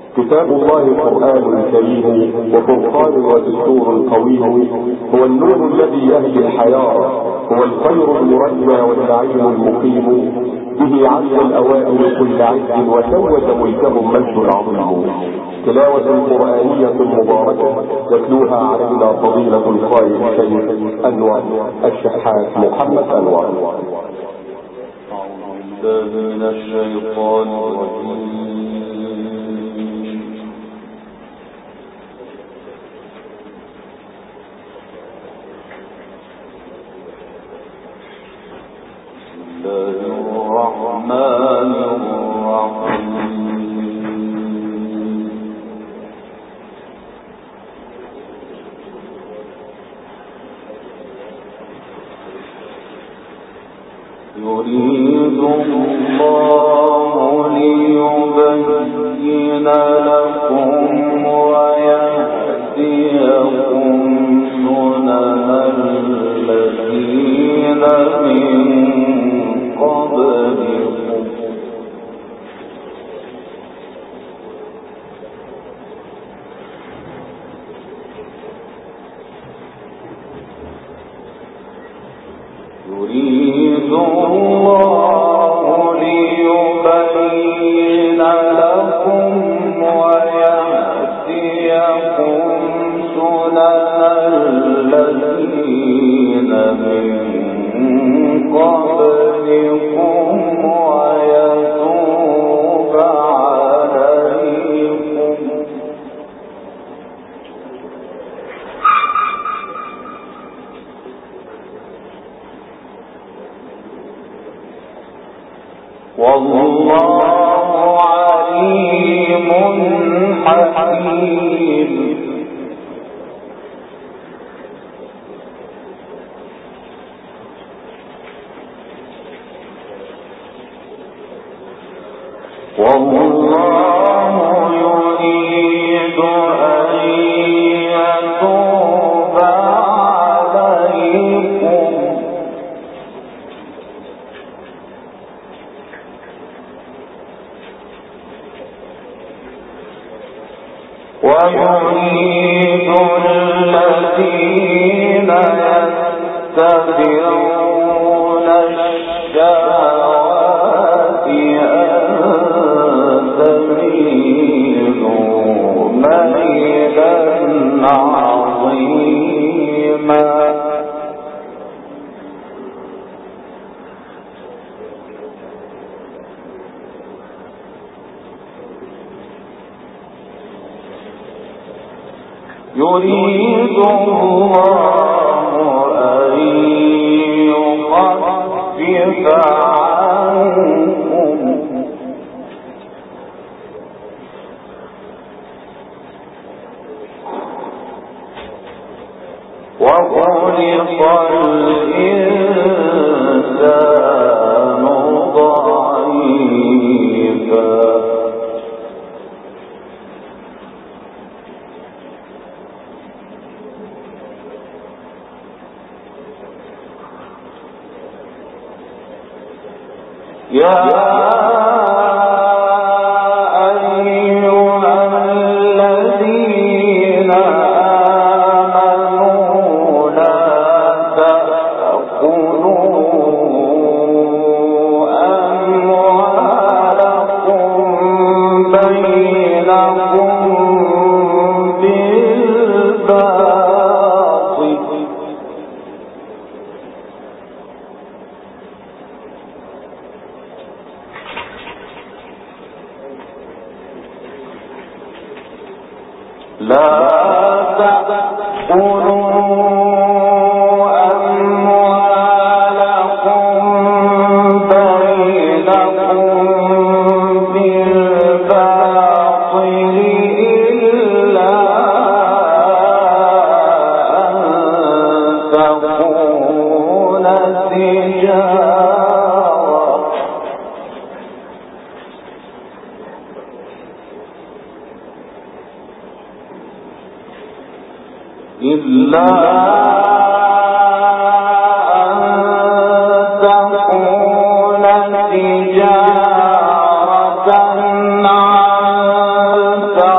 كتاب الله القرآن الكريم وفرقان ودستور قويم، هو النور الذي يهدي الحياة، هو الخير المرجى والنعيم المقيم، به عز الأوائل كل عز وسود ملكهم مجد عظيم. تلاوة قرآنية مباركة يتلوها علينا فضيلة القارئ الشيخ أنور الشحات محمد أنور. أعوذ بالله من الشيطان الرجيم. الرحمن الرحيم. يريد الله ليبين لكم ويهديكم سنن الذين من قبلكم يريد الله ليبين لكم ويهديكم سنن الذين من قبلكم ويتوب عليكم والله عليم حكيم. والله يريد أن يتوب عليكم ويريد الذين يتبعون الشهوات تميلوا ميلا عظيما. يريد الله أن يخفف عنكم وخلق الإنسان ضعيفا. يا إلا أن تكون تجارة عن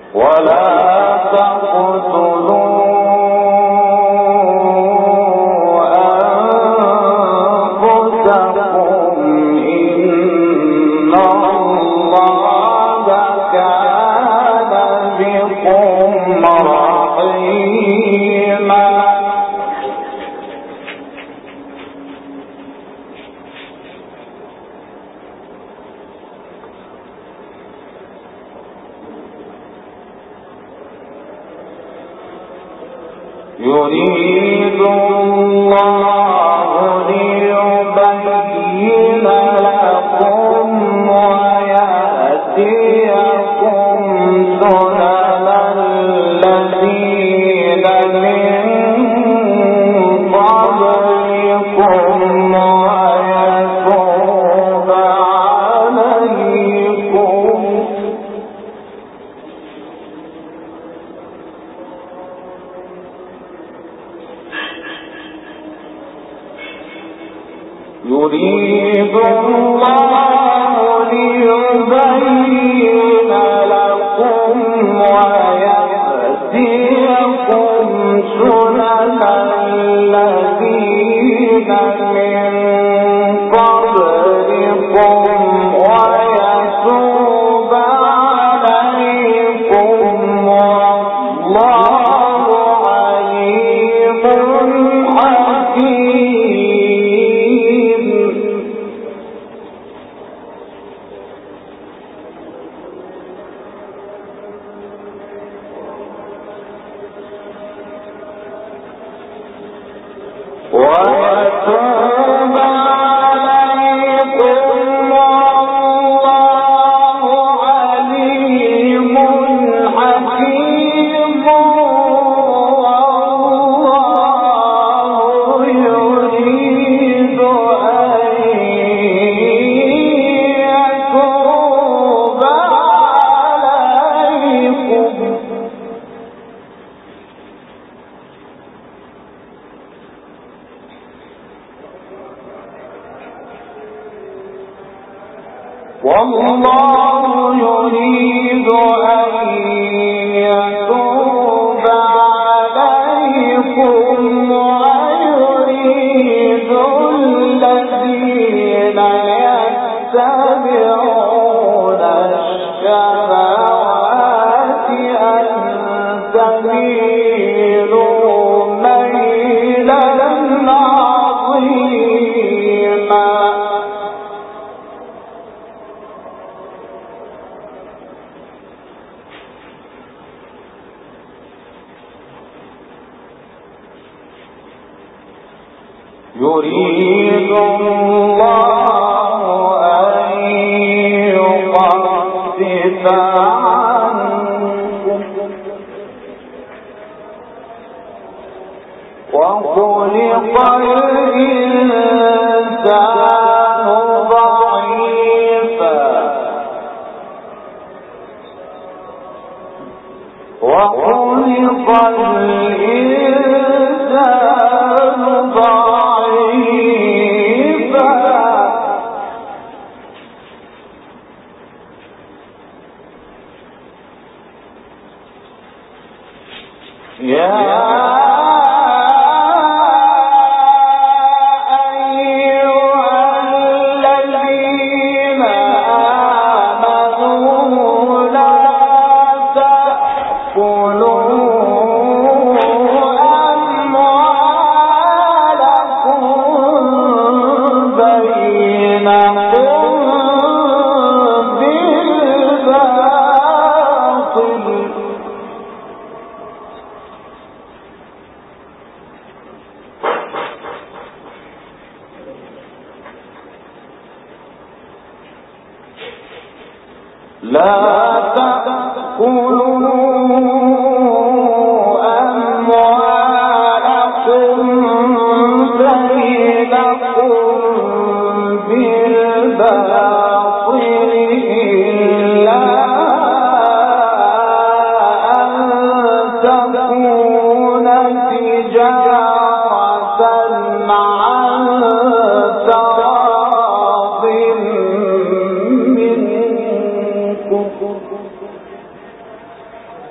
يريد الله ليبين لكم ويهديكم سنن الذين من قبلكم ويتوب عليكم يريد الله ليبين لكم ويهديكم سنن الذين من قبلكم ويتوب عليكم والله عليم حكيم. ويتوب عليكم والله عليم حكيم. والله يريد أن يتوب عليكم والله يريد أن يتوب عليكم ويريد الذين يتبعون الشهوات أن تميلوا ميلا عظيما. يريد الله أن يخفف عنكم وخلق الإنسان ضعيفا وخلق الإنسان ضعيفا. يا لا تأكلوا أموالكم بينكم بالباطل إلا أن تكون تجارة عن تراض منكم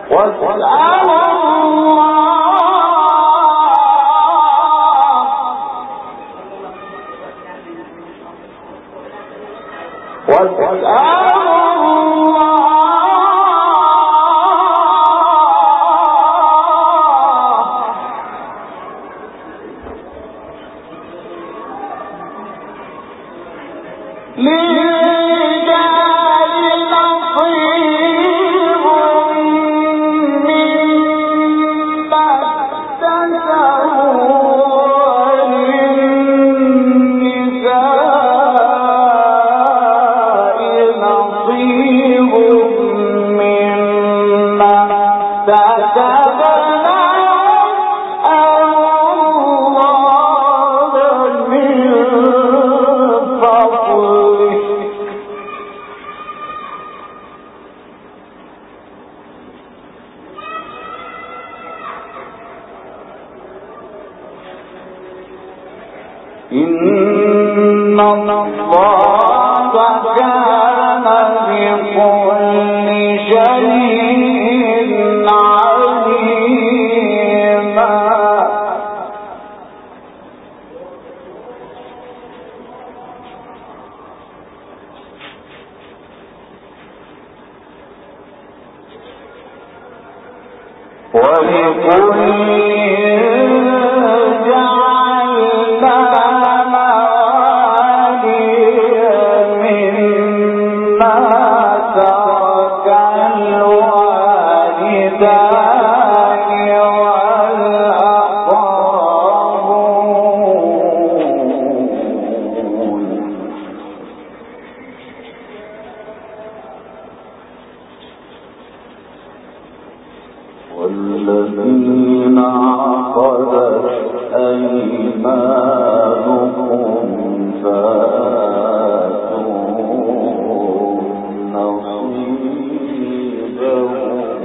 إن الله كان بكل شيء عليما. ولكل والذين عقدت أيمانهم فآتوهم نصيبهم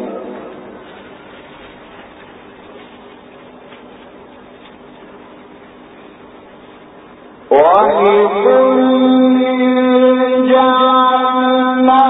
ولكل جعلنا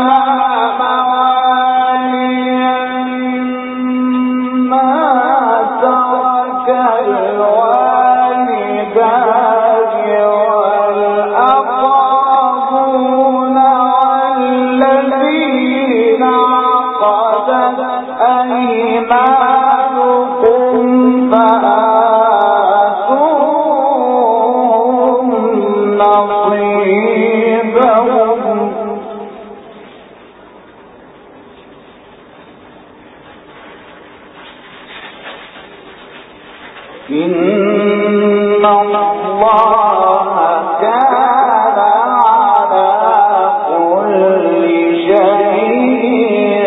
إن الله كان على كل شيء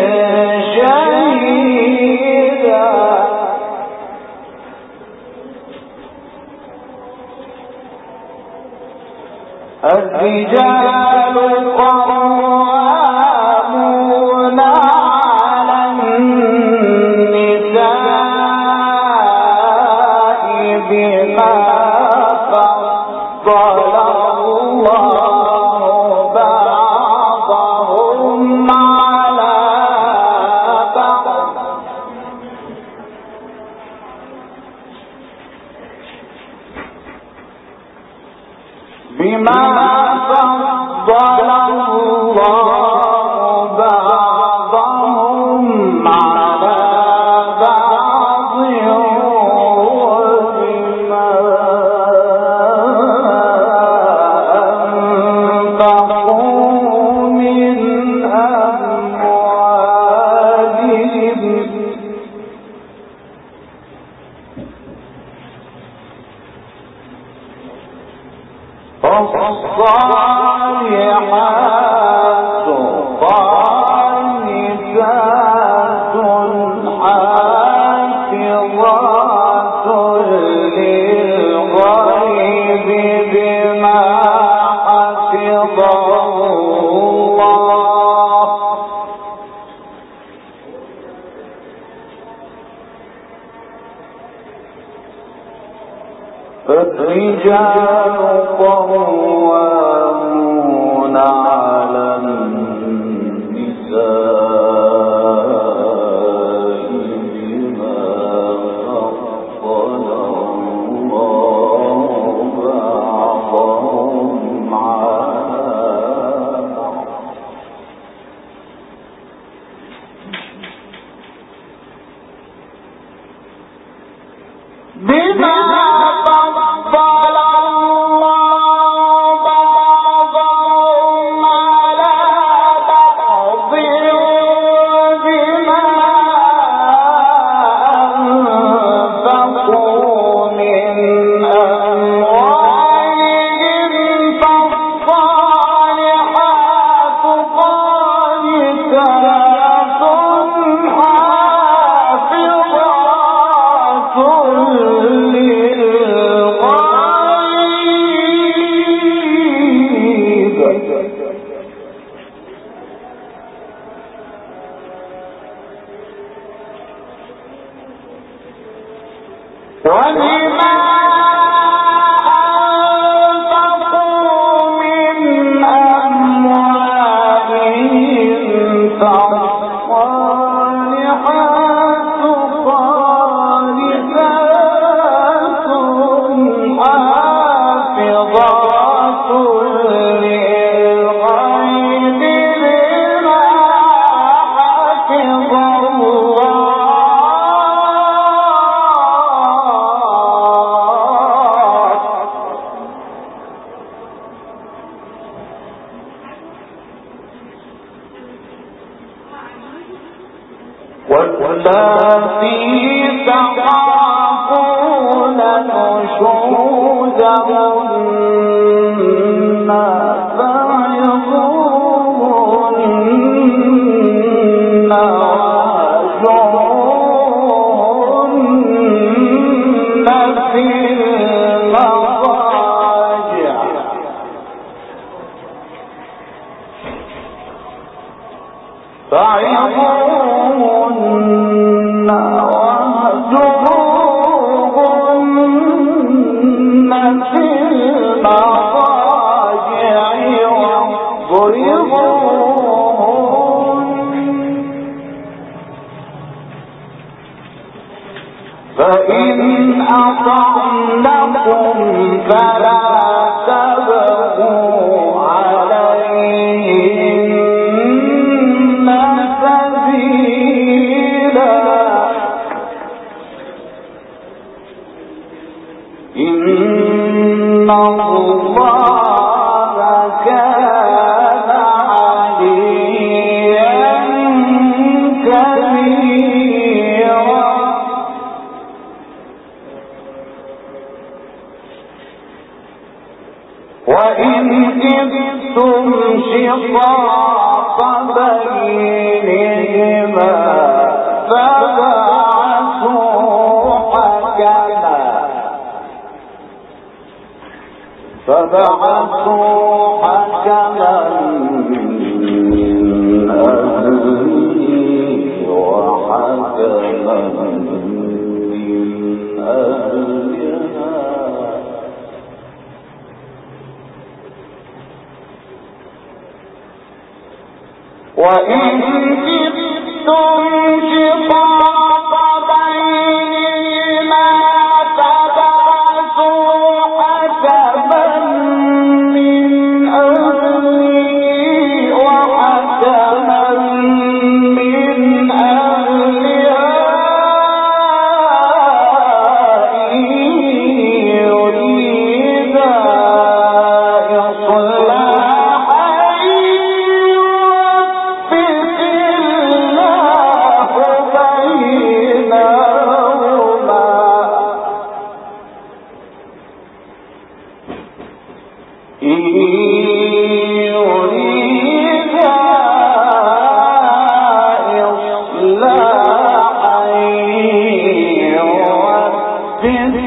شهيدا. الرجال قوامون على النساء بما فضل الله بعضهم على بعض بما فضل الله بعضهم على بعض وبما أنفقوا من أموالهم. الصالحات قانتات حافظات للغيب بما حفظ الله. الرجال قوامون على النساء اللاتي تخافون نشوزهن فعظوهن واهجروهن في المضاجع فعظوهن واهجروهن في المضاجع واضربوهن فإن أطعنكم فلا تبغوا عليهن سبيلا إن الله كان عليا كبيرا وإن خفتم شقاق بينهما فبعثوا حكما من أهله وحكما من أهلها وإن خفتم شقاق بينهما فبعثوا حكما من أهله وحكما من أهلها إن يريدا إصلاحا يوفق الله بينهما إن يريدا إصلاحا يوفق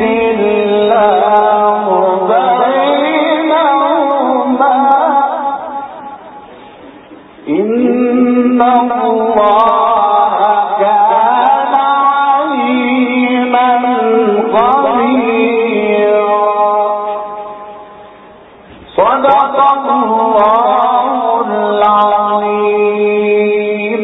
الله بينهما إن الله كان عليما خبيرا صدق الله العظيم.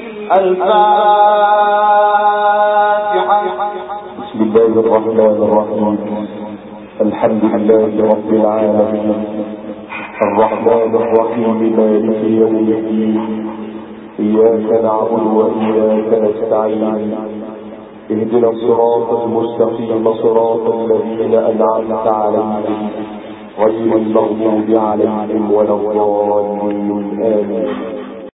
الفاتحة. بسم الله الرحمن الرحيم. الحمد لله رب العالمين الرحمن الرحيم مالك يوم الدين إياك نعبد وإياك نستعين اهدنا الصراط المستقيم صراط الذين أنعمت عليهم غير المغضوب عليهم ولا الضالين آمين.